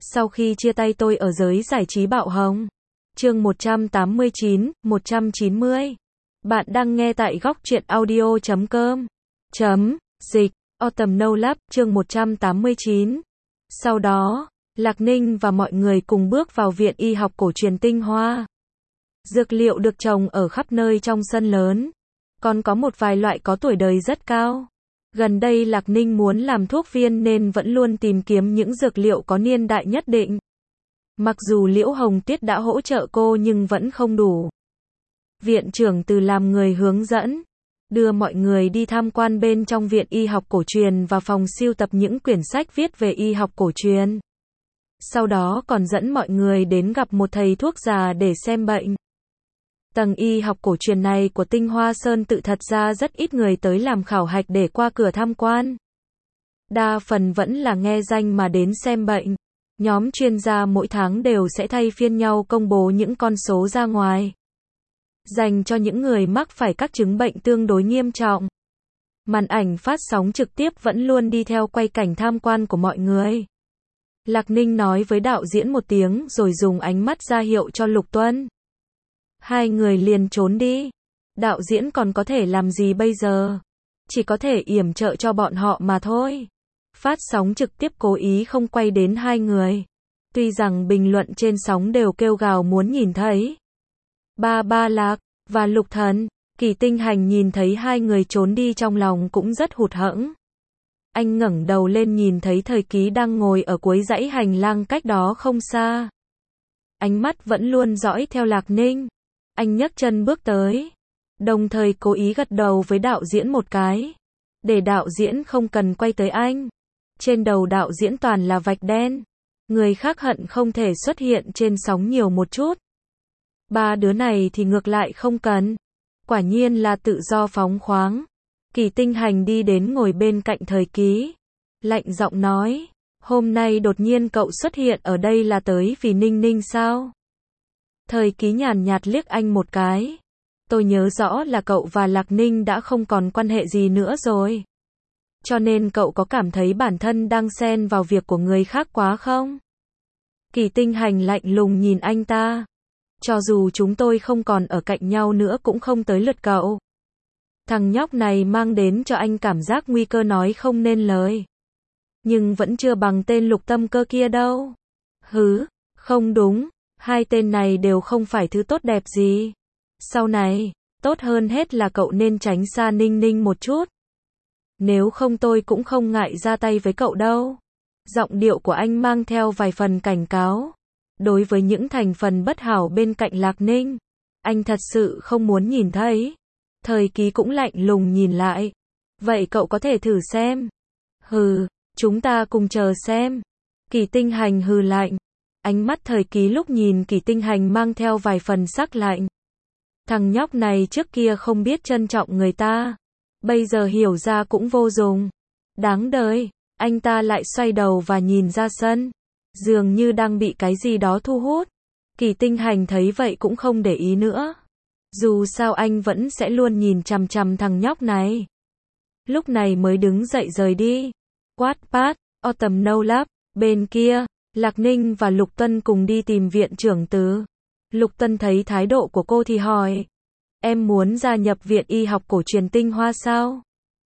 Sau khi chia tay tôi ở giới giải trí bạo hồng. Chương 189, 190. Bạn đang nghe tại góc truyện audio.com. Dịch. Autumn No Lab, chương 189. Sau đó, Lạc Ninh và mọi người cùng bước vào viện y học cổ truyền Tinh Hoa. Dược liệu được trồng ở khắp nơi trong sân lớn. Còn có một vài loại có tuổi đời rất cao. Gần đây Lạc Ninh muốn làm thuốc viên nên vẫn luôn tìm kiếm những dược liệu có niên đại nhất định. Mặc dù Liễu Hồng Tuyết đã hỗ trợ cô nhưng vẫn không đủ. Viện trưởng Từ làm người hướng dẫn, đưa mọi người đi tham quan bên trong viện y học cổ truyền và phòng sưu tập những quyển sách viết về y học cổ truyền. Sau đó còn dẫn mọi người đến gặp một thầy thuốc già để xem bệnh. Tầng y học cổ truyền này của Tinh Hoa Sơn tự thật ra rất ít người tới làm khảo hạch để qua cửa tham quan. Đa phần vẫn là nghe danh mà đến xem bệnh. Nhóm chuyên gia mỗi tháng đều sẽ thay phiên nhau công bố những con số ra ngoài, dành cho những người mắc phải các chứng bệnh tương đối nghiêm trọng. Màn ảnh phát sóng trực tiếp vẫn luôn đi theo quay cảnh tham quan của mọi người. Lạc Ninh nói với đạo diễn một tiếng rồi dùng ánh mắt ra hiệu cho Lục Tuân. Hai người liền trốn đi. Đạo diễn còn có thể làm gì bây giờ? Chỉ có thể yểm trợ cho bọn họ mà thôi. Phát sóng trực tiếp cố ý không quay đến hai người. Tuy rằng bình luận trên sóng đều kêu gào muốn nhìn thấy. Ba Lạc và Lục Thần. Kỳ Tinh Hành nhìn thấy hai người trốn đi trong lòng cũng rất hụt hẫng. Anh ngẩng đầu lên nhìn thấy Thời Ký đang ngồi ở cuối dãy hành lang cách đó không xa. Ánh mắt vẫn luôn dõi theo Lạc Ninh. Anh nhấc chân bước tới, đồng thời cố ý gật đầu với đạo diễn một cái, để đạo diễn không cần quay tới anh. Trên đầu đạo diễn toàn là vạch đen. Người khác hận không thể xuất hiện trên sóng nhiều một chút. Ba đứa này thì ngược lại không cần. Quả nhiên là tự do phóng khoáng. Kỳ Tinh Hành đi đến ngồi bên cạnh Thời Ký, lạnh giọng nói, hôm nay đột nhiên cậu xuất hiện ở đây là tới vì Ninh Ninh sao? Thời Ký nhàn nhạt liếc anh một cái. Tôi nhớ rõ là cậu và Lạc Ninh đã không còn quan hệ gì nữa rồi. Cho nên cậu có cảm thấy bản thân đang xen vào việc của người khác quá không? Kỳ Tinh Hành lạnh lùng nhìn anh ta. Cho dù chúng tôi không còn ở cạnh nhau nữa cũng không tới lượt cậu. Thằng nhóc này mang đến cho anh cảm giác nguy cơ nói không nên lời. Nhưng vẫn chưa bằng tên Lục Tâm Cơ kia đâu. Hứ, không đúng. Hai tên này đều không phải thứ tốt đẹp gì. Sau này, tốt hơn hết là cậu nên tránh xa Ninh Ninh một chút. Nếu không tôi cũng không ngại ra tay với cậu đâu. Giọng điệu của anh mang theo vài phần cảnh cáo. Đối với những thành phần bất hảo bên cạnh Lạc Ninh, anh thật sự không muốn nhìn thấy. Thời Ký cũng lạnh lùng nhìn lại. Vậy cậu có thể thử xem. Hừ, chúng ta cùng chờ xem. Kỳ Tinh Hành hừ lạnh. Ánh mắt Thời Ký lúc nhìn Kỳ Tinh Hành mang theo vài phần sắc lạnh. Thằng nhóc này trước kia không biết trân trọng người ta. Bây giờ hiểu ra cũng vô dụng. Đáng đời. Anh ta lại xoay đầu và nhìn ra sân. Dường như đang bị cái gì đó thu hút. Kỳ Tinh Hành thấy vậy cũng không để ý nữa. Dù sao anh vẫn sẽ luôn nhìn chằm chằm thằng nhóc này. Lúc này mới đứng dậy rời đi. Wattpad, Autumn No Lab, bên kia, Lạc Ninh và Lục Tuân cùng đi tìm viện trưởng Từ. Lục Tuân thấy thái độ của cô thì hỏi. Em muốn gia nhập viện y học cổ truyền Tinh Hoa sao?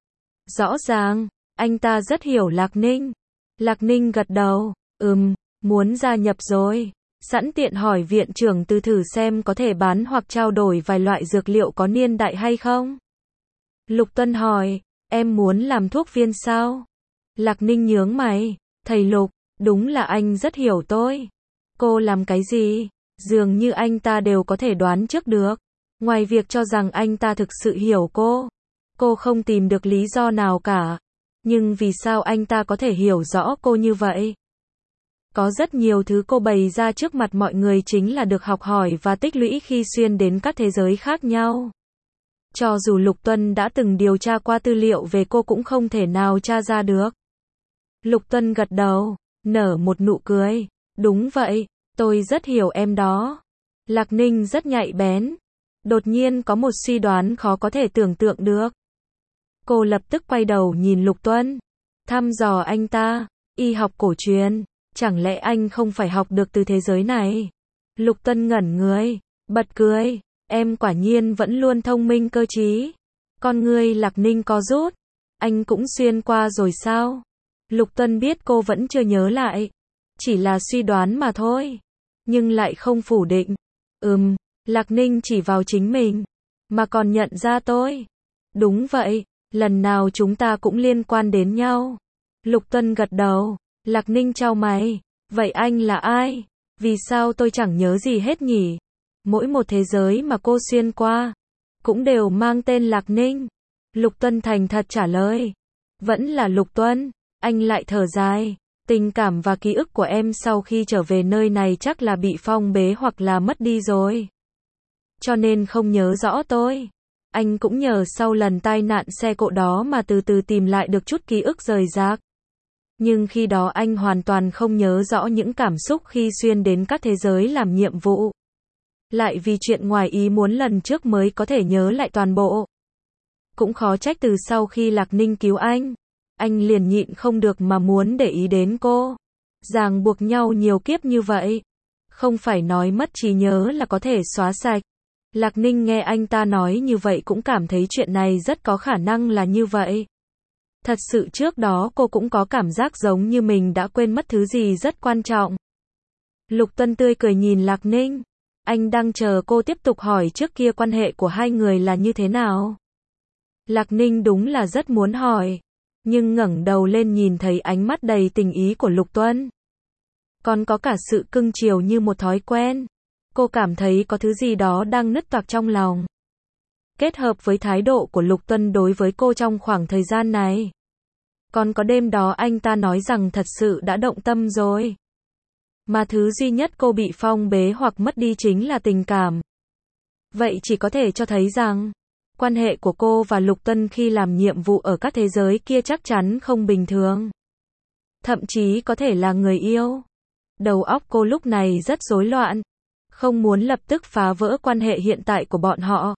Rõ ràng, anh ta rất hiểu Lạc Ninh. Lạc Ninh gật đầu, muốn gia nhập rồi. Sẵn tiện hỏi viện trưởng Từ thử xem có thể bán hoặc trao đổi vài loại dược liệu có niên đại hay không? Lục Tuân hỏi, em muốn làm thuốc viên sao? Lạc Ninh nhướng mày, thầy Lục, đúng là anh rất hiểu tôi. Cô làm cái gì? Dường như anh ta đều có thể đoán trước được. Ngoài việc cho rằng anh ta thực sự hiểu cô không tìm được lý do nào cả. Nhưng vì sao anh ta có thể hiểu rõ cô như vậy? Có rất nhiều thứ cô bày ra trước mặt mọi người chính là được học hỏi và tích lũy khi xuyên đến các thế giới khác nhau. Cho dù Lục Tuân đã từng điều tra qua tư liệu về cô cũng không thể nào tra ra được. Lục Tuân gật đầu, nở một nụ cười. Đúng vậy, tôi rất hiểu em đó. Lạc Ninh rất nhạy bén. Đột nhiên có một suy đoán khó có thể tưởng tượng được. Cô lập tức quay đầu nhìn Lục Tuân, thăm dò anh ta. Y học cổ truyền, Chẳng lẽ anh không phải học được từ thế giới này? Lục Tân ngẩn người, bật cười. Em quả nhiên vẫn luôn thông minh cơ trí. Con ngươi Lạc Ninh co rút. Anh cũng xuyên qua rồi sao? Lục Tân biết cô vẫn chưa nhớ lại. Chỉ là suy đoán mà thôi. Nhưng lại không phủ định. Lạc Ninh chỉ vào chính mình. Mà còn nhận ra tôi. Đúng vậy, lần nào chúng ta cũng liên quan đến nhau. Lục Tân gật đầu. Lạc Ninh chau mày. Vậy anh là ai? Vì sao tôi chẳng nhớ gì hết nhỉ? Mỗi một thế giới mà cô xuyên qua, cũng đều mang tên Lạc Ninh. Lục Tuân thành thật trả lời. Vẫn là Lục Tuân. Anh lại thở dài. Tình cảm và ký ức của em sau khi trở về nơi này chắc là bị phong bế hoặc là mất đi rồi. Cho nên không nhớ rõ tôi. Anh cũng nhờ sau lần tai nạn xe cộ đó mà từ từ tìm lại được chút ký ức rời rạc. Nhưng khi đó anh hoàn toàn không nhớ rõ những cảm xúc khi xuyên đến các thế giới làm nhiệm vụ. Lại vì chuyện ngoài ý muốn lần trước mới có thể nhớ lại toàn bộ. Cũng khó trách từ sau khi Lạc Ninh cứu anh liền nhịn không được mà muốn để ý đến cô. Ràng buộc nhau nhiều kiếp như vậy. Không phải nói mất trí nhớ là có thể xóa sạch. Lạc Ninh nghe anh ta nói như vậy cũng cảm thấy chuyện này rất có khả năng là như vậy. Thật sự trước đó cô cũng có cảm giác giống như mình đã quên mất thứ gì rất quan trọng. Lục Tân tươi cười nhìn Lạc Ninh. Anh đang chờ cô tiếp tục hỏi trước kia quan hệ của hai người là như thế nào. Lạc Ninh đúng là rất muốn hỏi. Nhưng ngẩng đầu lên nhìn thấy ánh mắt đầy tình ý của Lục Tuân. Còn có cả sự cưng chiều như một thói quen. Cô cảm thấy có thứ gì đó đang nứt toạc trong lòng. Kết hợp với thái độ của Lục Tuân đối với cô trong khoảng thời gian này. Còn có đêm đó anh ta nói rằng thật sự đã động tâm rồi. Mà thứ duy nhất cô bị phong bế hoặc mất đi chính là tình cảm. Vậy chỉ có thể cho thấy rằng, quan hệ của cô và Lục Tuân khi làm nhiệm vụ ở các thế giới kia chắc chắn không bình thường. Thậm chí có thể là người yêu. Đầu óc cô lúc này rất rối loạn. Không muốn lập tức phá vỡ quan hệ hiện tại của bọn họ.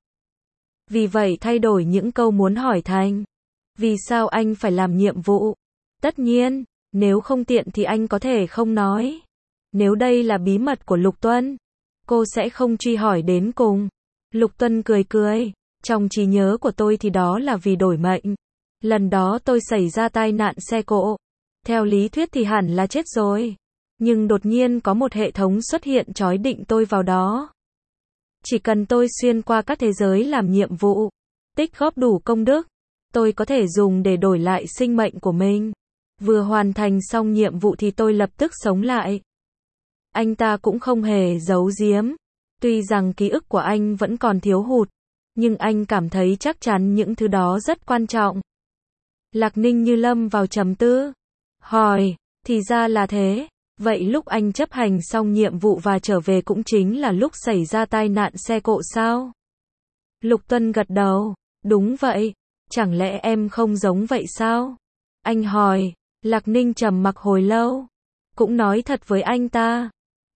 Vì vậy thay đổi những câu muốn hỏi thành. Vì sao anh phải làm nhiệm vụ? Tất nhiên, nếu không tiện thì anh có thể không nói. Nếu đây là bí mật của Lục Tuân, cô sẽ không truy hỏi đến cùng. Lục Tuân cười cười. Trong trí nhớ của tôi thì đó là vì đổi mệnh. Lần đó tôi xảy ra tai nạn xe cộ. Theo lý thuyết thì hẳn là chết rồi. Nhưng đột nhiên có một hệ thống xuất hiện trói định tôi vào đó. Chỉ cần tôi xuyên qua các thế giới làm nhiệm vụ, tích góp đủ công đức, tôi có thể dùng để đổi lại sinh mệnh của mình. Vừa hoàn thành xong nhiệm vụ thì tôi lập tức sống lại. Anh ta cũng không hề giấu giếm. Tuy rằng ký ức của anh vẫn còn thiếu hụt, nhưng anh cảm thấy chắc chắn những thứ đó rất quan trọng. Lạc Ninh như lâm vào trầm tư. Hỏi, thì ra là thế. Vậy lúc anh chấp hành xong nhiệm vụ và trở về cũng chính là lúc xảy ra tai nạn xe cộ sao? Lục Tuân gật đầu. Đúng vậy. Chẳng lẽ em không giống vậy sao? Anh hỏi. Lạc Ninh trầm mặc hồi lâu. Cũng nói thật với anh ta.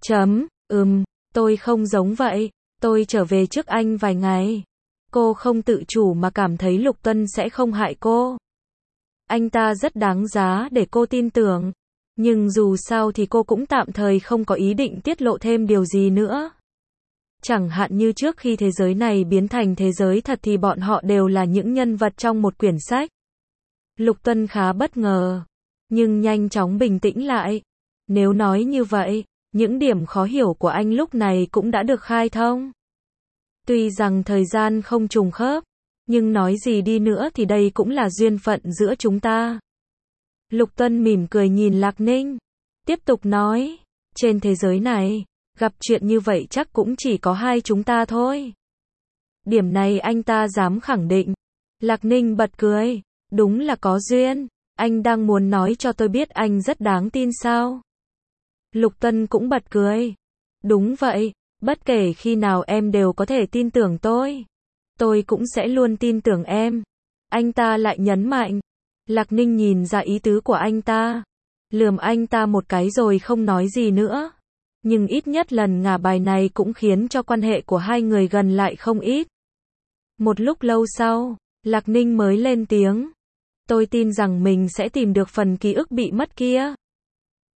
Tôi không giống vậy. Tôi trở về trước anh vài ngày. Cô không tự chủ mà cảm thấy Lục Tuân sẽ không hại cô. Anh ta rất đáng giá để cô tin tưởng. Nhưng dù sao thì cô cũng tạm thời không có ý định tiết lộ thêm điều gì nữa. Chẳng hạn như trước khi thế giới này biến thành thế giới thật thì bọn họ đều là những nhân vật trong một quyển sách. Lục Tuân khá bất ngờ, nhưng nhanh chóng bình tĩnh lại. Nếu nói như vậy, những điểm khó hiểu của anh lúc này cũng đã được khai thông. Tuy rằng thời gian không trùng khớp, nhưng nói gì đi nữa thì đây cũng là duyên phận giữa chúng ta. Lục Tuân mỉm cười nhìn Lạc Ninh. Tiếp tục nói, trên thế giới này, gặp chuyện như vậy chắc cũng chỉ có hai chúng ta thôi. Điểm này anh ta dám khẳng định. Lạc Ninh bật cười. Đúng là có duyên. Anh đang muốn nói cho tôi biết anh rất đáng tin sao? Lục Tuân cũng bật cười. Đúng vậy, bất kể khi nào em đều có thể tin tưởng tôi. Tôi cũng sẽ luôn tin tưởng em. Anh ta lại nhấn mạnh. Lạc Ninh nhìn ra ý tứ của anh ta. Lườm anh ta một cái rồi không nói gì nữa. Nhưng ít nhất lần ngả bài này cũng khiến cho quan hệ của hai người gần lại không ít. Một lúc lâu sau, Lạc Ninh mới lên tiếng. Tôi tin rằng mình sẽ tìm được phần ký ức bị mất kia.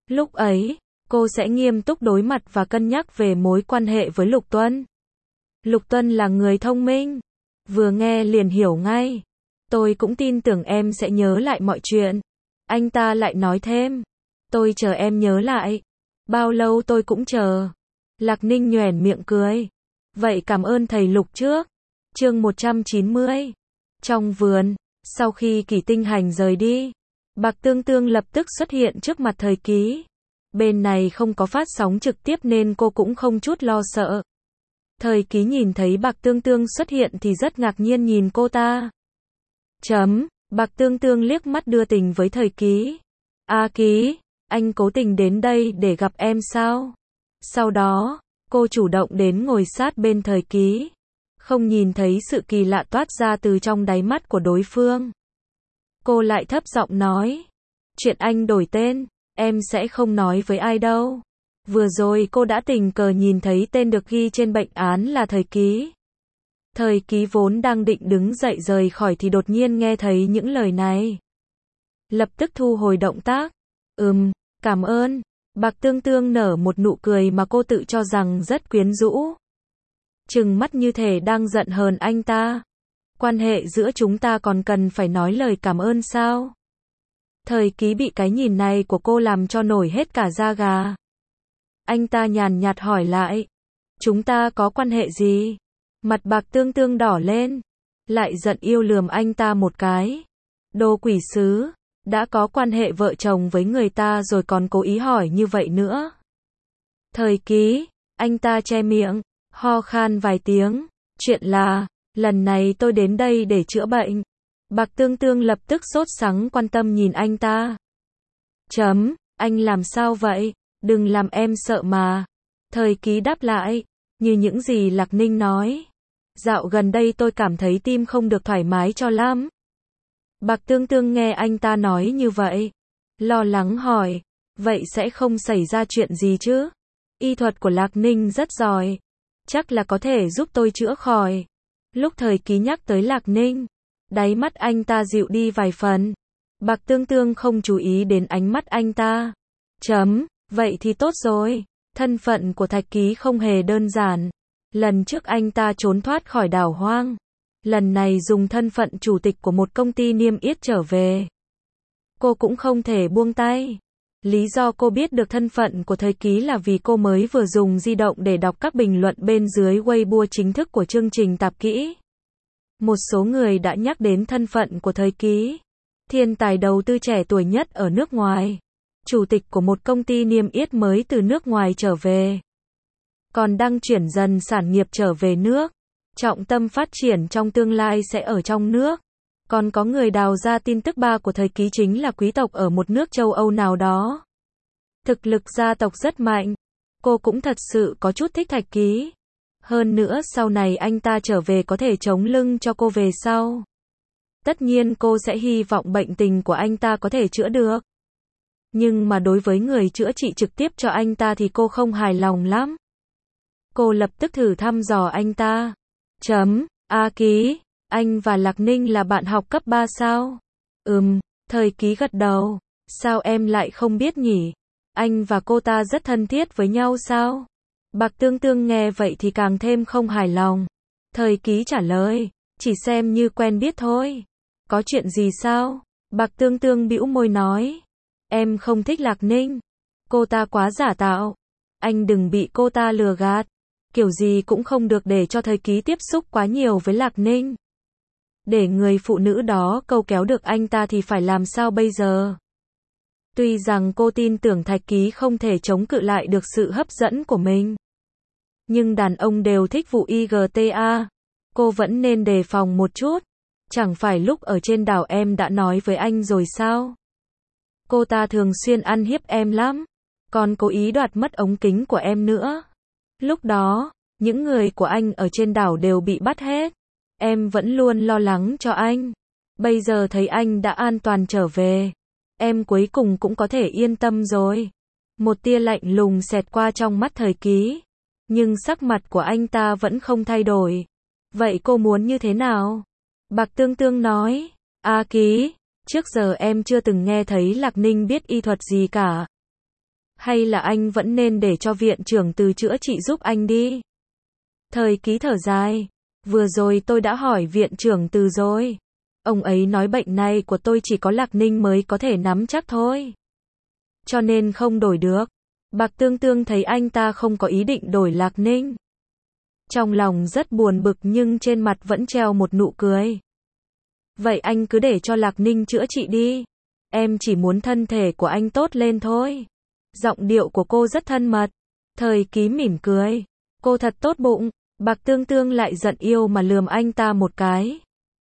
Lúc ấy, cô sẽ nghiêm túc đối mặt và cân nhắc về mối quan hệ với Lục Tuân. Lục Tuân là người thông minh, vừa nghe liền hiểu ngay. Tôi cũng tin tưởng em sẽ nhớ lại mọi chuyện. Anh ta lại nói thêm, tôi chờ em nhớ lại. Bao lâu tôi cũng chờ. Lạc Ninh nhoẻn miệng cười. Vậy cảm ơn thầy Lục trước. Chương 190. Trong vườn, sau khi Kỷ Tinh Hành rời đi, Bạc Tương Tương lập tức xuất hiện trước mặt Thời Ký. Bên này không có phát sóng trực tiếp nên cô cũng không chút lo sợ. Thời Ký nhìn thấy Bạc Tương Tương xuất hiện thì rất ngạc nhiên nhìn cô ta. Bạc Tương Tương liếc mắt đưa tình với Thời Ký. Ký, anh cố tình đến đây để gặp em sao? Sau đó, cô chủ động đến ngồi sát bên Thời Ký. Không nhìn thấy sự kỳ lạ toát ra từ trong đáy mắt của đối phương. Cô lại thấp giọng nói. Chuyện anh đổi tên, em sẽ không nói với ai đâu. Vừa rồi cô đã tình cờ nhìn thấy tên được ghi trên bệnh án là Thời Ký. Thời Ký vốn đang định đứng dậy rời khỏi thì đột nhiên nghe thấy những lời này. Lập tức thu hồi động tác. Cảm ơn. Bạc Tương Tương nở một nụ cười mà cô tự cho rằng rất quyến rũ. Trừng mắt như thể đang giận hờn anh ta. Quan hệ giữa chúng ta còn cần phải nói lời cảm ơn sao? Thời Ký bị cái nhìn này của cô làm cho nổi hết cả da gà. Anh ta nhàn nhạt hỏi lại. Chúng ta có quan hệ gì? Mặt Bạc Tương Tương đỏ lên. Lại giận yêu lườm anh ta một cái. Đồ quỷ sứ, đã có quan hệ vợ chồng với người ta rồi còn cố ý hỏi như vậy nữa. Thời Ký, anh ta che miệng, ho khan vài tiếng. Chuyện là, lần này tôi đến đây để chữa bệnh. Bạc Tương Tương lập tức sốt sắng quan tâm nhìn anh ta. Anh làm sao vậy? Đừng làm em sợ mà. Thời Ký đáp lại, như những gì Lạc Ninh nói. Dạo gần đây tôi cảm thấy tim không được thoải mái cho lắm. Bạc Tương Tương nghe anh ta nói như vậy, lo lắng hỏi, vậy sẽ không xảy ra chuyện gì chứ? Y thuật của Lạc Ninh rất giỏi, chắc là có thể giúp tôi chữa khỏi. Lúc Thời Ký nhắc tới Lạc Ninh, đáy mắt anh ta dịu đi vài phần. Bạc Tương Tương không chú ý đến ánh mắt anh ta. Vậy thì tốt rồi. Thân phận của Thạch Ký không hề đơn giản. Lần trước anh ta trốn thoát khỏi đảo hoang. Lần này dùng thân phận chủ tịch của một công ty niêm yết trở về. Cô cũng không thể buông tay. Lý do cô biết được thân phận của Thời Ký là vì cô mới vừa dùng di động để đọc các bình luận bên dưới Weibo chính thức của chương trình Tạp Kỹ. Một số người đã nhắc đến thân phận của Thời Ký. Thiên tài đầu tư trẻ tuổi nhất ở nước ngoài. Chủ tịch của một công ty niêm yết mới từ nước ngoài trở về. Còn đang chuyển dần sản nghiệp trở về nước. Trọng tâm phát triển trong tương lai sẽ ở trong nước. Còn có người đào ra tin tức ba của Thời Ký chính là quý tộc ở một nước châu Âu nào đó. Thực lực gia tộc rất mạnh. Cô cũng thật sự có chút thích Thạch Ký. Hơn nữa sau này anh ta trở về có thể chống lưng cho cô về sau. Tất nhiên cô sẽ hy vọng bệnh tình của anh ta có thể chữa được. Nhưng mà đối với người chữa trị trực tiếp cho anh ta thì cô không hài lòng lắm. Cô lập tức thử thăm dò anh ta. Ký, anh và Lạc Ninh là bạn học cấp 3 sao? Thời Ký gật đầu. Sao em lại không biết nhỉ? Anh và cô ta rất thân thiết với nhau sao? Bạc Tương Tương nghe vậy thì càng thêm không hài lòng. Thời Ký trả lời, chỉ xem như quen biết thôi. Có chuyện gì sao? Bạc Tương Tương bĩu môi nói. Em không thích Lạc Ninh. Cô ta quá giả tạo. Anh đừng bị cô ta lừa gạt. Kiểu gì cũng không được để cho Thời Ký tiếp xúc quá nhiều với Lạc Ninh. Để người phụ nữ đó câu kéo được anh ta thì phải làm sao bây giờ? Tuy rằng cô tin tưởng Thạch Ký không thể chống cự lại được sự hấp dẫn của mình. Nhưng đàn ông đều thích vụ IGTA. Cô vẫn nên đề phòng một chút. Chẳng phải lúc ở trên đảo em đã nói với anh rồi sao? Cô ta thường xuyên ăn hiếp em lắm. Còn cố ý đoạt mất ống kính của em nữa. Lúc đó, những người của anh ở trên đảo đều bị bắt hết. Em vẫn luôn lo lắng cho anh. Bây giờ thấy anh đã an toàn trở về. Em cuối cùng cũng có thể yên tâm rồi. Một tia lạnh lùng xẹt qua trong mắt Thời Ký. Nhưng sắc mặt của anh ta vẫn không thay đổi. Vậy cô muốn như thế nào? Bạc Tương Tương nói. Ký, trước giờ em chưa từng nghe thấy Lạc Ninh biết y thuật gì cả. Hay là anh vẫn nên để cho viện trưởng Từ chữa trị giúp anh đi? Thời ký thở dài. Vừa rồi tôi đã hỏi viện trưởng Từ rồi. Ông ấy nói bệnh này của tôi chỉ có Lạc Ninh mới có thể nắm chắc thôi. Cho nên không đổi được. Bạc Tương Tương thấy anh ta không có ý định đổi Lạc Ninh. Trong lòng rất buồn bực nhưng trên mặt vẫn treo một nụ cười. Vậy anh cứ để cho Lạc Ninh chữa trị đi. Em chỉ muốn thân thể của anh tốt lên thôi. Giọng điệu của cô rất thân mật. Thời ký mỉm cười. Cô thật tốt bụng. Bạc Tương Tương lại giận yêu mà lườm anh ta một cái.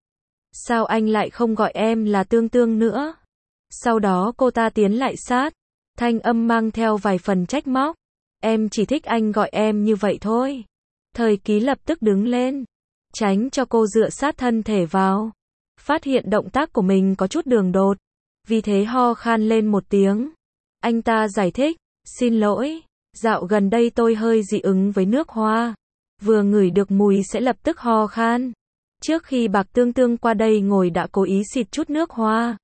Sao anh lại không gọi em là Tương Tương nữa? Sau đó cô ta tiến lại sát. Thanh âm mang theo vài phần trách móc. Em chỉ thích anh gọi em như vậy thôi. Thời ký lập tức đứng lên. Tránh cho cô dựa sát thân thể vào. Phát hiện động tác của mình có chút đường đột. Vì thế ho khan lên một tiếng. Anh ta giải thích. Xin lỗi. Dạo gần đây tôi hơi dị ứng với nước hoa. Vừa ngửi được mùi sẽ lập tức ho khan. Trước khi Bạc Tương Tương qua đây ngồi đã cố ý xịt chút nước hoa.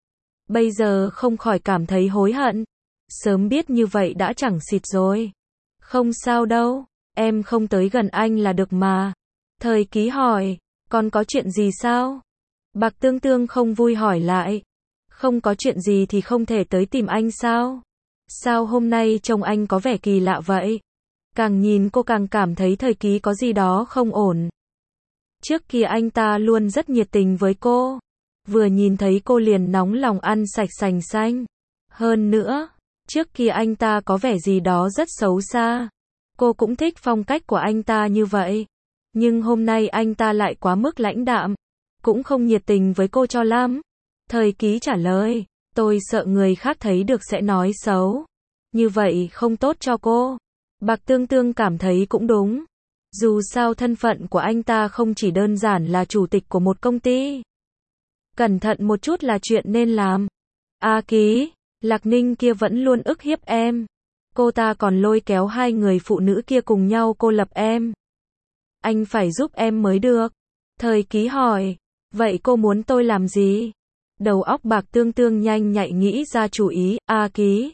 Bây giờ không khỏi cảm thấy hối hận. Sớm biết như vậy đã chẳng xịt rồi. Không sao đâu. Em không tới gần anh là được mà. Thời ký hỏi. Còn có chuyện gì sao? Bạc Tương Tương không vui hỏi lại. Không có chuyện gì thì không thể tới tìm anh sao? Sao hôm nay trông anh có vẻ kỳ lạ vậy? Càng nhìn cô càng cảm thấy thời ký có gì đó không ổn. Trước kia anh ta luôn rất nhiệt tình với cô. Vừa nhìn thấy cô liền nóng lòng ăn sạch sành xanh. Hơn nữa, trước kia anh ta có vẻ gì đó rất xấu xa. Cô cũng thích phong cách của anh ta như vậy. Nhưng hôm nay anh ta lại quá mức lãnh đạm. Cũng không nhiệt tình với cô cho lắm. Thời ký trả lời. Tôi sợ người khác thấy được sẽ nói xấu. Như vậy không tốt cho cô. Bạc Tương Tương cảm thấy cũng đúng. Dù sao thân phận của anh ta không chỉ đơn giản là chủ tịch của một công ty. Cẩn thận một chút là chuyện nên làm. Ký, Lạc Ninh kia vẫn luôn ức hiếp em. Cô ta còn lôi kéo hai người phụ nữ kia cùng nhau cô lập em. Anh phải giúp em mới được. Thời ký hỏi. Vậy cô muốn tôi làm gì? Đầu óc Bạc Tương Tương nhanh nhạy nghĩ ra chủ ý. Ký.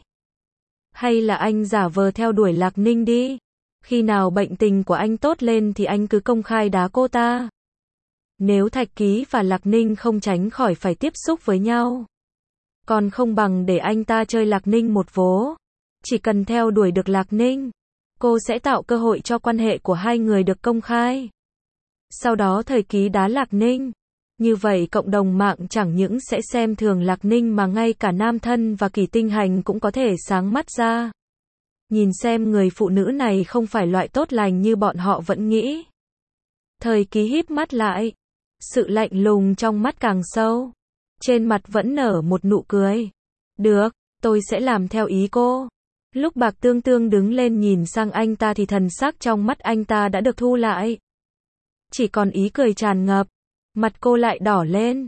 Hay là anh giả vờ theo đuổi Lạc Ninh đi. Khi nào bệnh tình của anh tốt lên thì anh cứ công khai đá cô ta. Nếu Thạch Ký và Lạc Ninh không tránh khỏi phải tiếp xúc với nhau. Còn không bằng để anh ta chơi Lạc Ninh một vố. Chỉ cần theo đuổi được Lạc Ninh, cô sẽ tạo cơ hội cho quan hệ của hai người được công khai. Sau đó Thời Ký đá Lạc Ninh. Như vậy cộng đồng mạng chẳng những sẽ xem thường Lạc Ninh mà ngay cả Nam Thân và Kỳ Tinh Hành cũng có thể sáng mắt ra. Nhìn xem người phụ nữ này không phải loại tốt lành như bọn họ vẫn nghĩ. Thời Ký híp mắt lại. Sự lạnh lùng trong mắt càng sâu. Trên mặt vẫn nở một nụ cười. Được, tôi sẽ làm theo ý cô. Lúc Bạc Tương Tương đứng lên nhìn sang anh ta thì thần sắc trong mắt anh ta đã được thu lại. Chỉ còn ý cười tràn ngập. Mặt cô lại đỏ lên.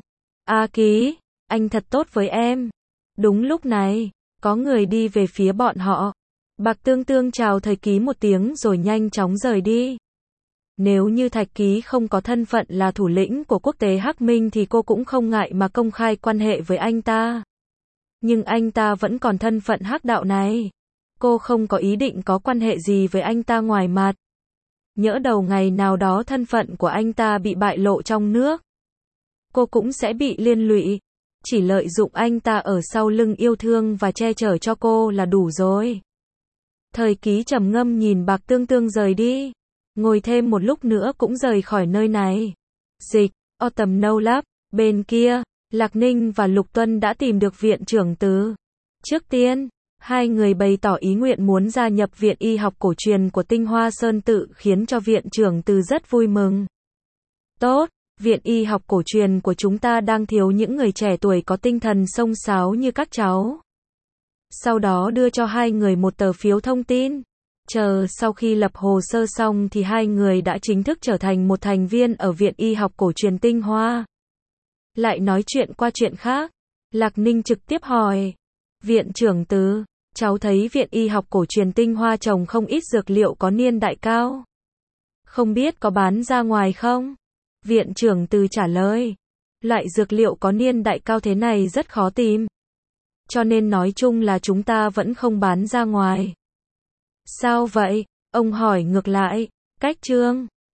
Ký, anh thật tốt với em. Đúng lúc này, có người đi về phía bọn họ. Bạc Tương Tương chào Thời Ký một tiếng rồi nhanh chóng rời đi. Nếu như Thạch Ký không có thân phận là thủ lĩnh của quốc tế Hắc Minh thì cô cũng không ngại mà công khai quan hệ với anh ta. Nhưng anh ta vẫn còn thân phận hắc đạo này. Cô không có ý định có quan hệ gì với anh ta ngoài mặt. Nhỡ đầu ngày nào đó thân phận của anh ta bị bại lộ trong nước. Cô cũng sẽ bị liên lụy. Chỉ lợi dụng anh ta ở sau lưng yêu thương và che chở cho cô là đủ rồi. Thời Ký trầm ngâm nhìn Bạc Tương Tương rời đi. Ngồi thêm một lúc nữa cũng rời khỏi nơi này. Dịch, Autumn No Lab, bên kia, Lạc Ninh và Lục Tuân đã tìm được viện trưởng Từ. Trước tiên, hai người bày tỏ ý nguyện muốn gia nhập Viện Y học cổ truyền của Tinh Hoa Sơn Tự khiến cho viện trưởng Từ rất vui mừng. Tốt, Viện Y học cổ truyền của chúng ta đang thiếu những người trẻ tuổi có tinh thần xông xáo như các cháu. Sau đó đưa cho hai người một tờ phiếu thông tin. Chờ sau khi lập hồ sơ xong thì hai người đã chính thức trở thành một thành viên ở Viện Y học cổ truyền Tinh Hoa. Lại nói chuyện qua chuyện khác. Lạc Ninh trực tiếp hỏi. Viện trưởng Từ, cháu thấy Viện Y học cổ truyền Tinh Hoa trồng không ít dược liệu có niên đại cao. Không biết có bán ra ngoài không? Viện trưởng Từ trả lời. Loại dược liệu có niên đại cao thế này rất khó tìm. Cho nên nói chung là chúng ta vẫn không bán ra ngoài. Sao vậy? Ông hỏi ngược lại. Cách Trương